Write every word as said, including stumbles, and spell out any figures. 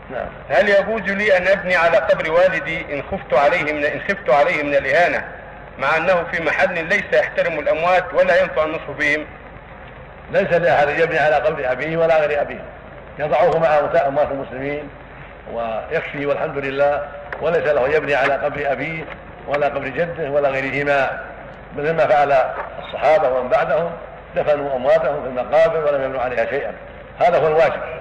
نعم. هل يجوز لي أن أبني على قبر والدي إن خفت عليه من إن خفت عليه من الإهانة، مع أنه في محل ليس يحترم الأموات ولا ينفع النصح بهم؟ ليس لأحد يبني على قبر أبيه ولا غير أبيه، يضعه مع أموات المسلمين ويكفي والحمد لله، وليس له يبني على قبر أبيه ولا قبر جده ولا غيرهما، مثل ما فعل الصحابة ومن بعدهم، دفنوا أمواتهم في المقابر ولم يبنوا عليها شيئا. هذا هو الواجب.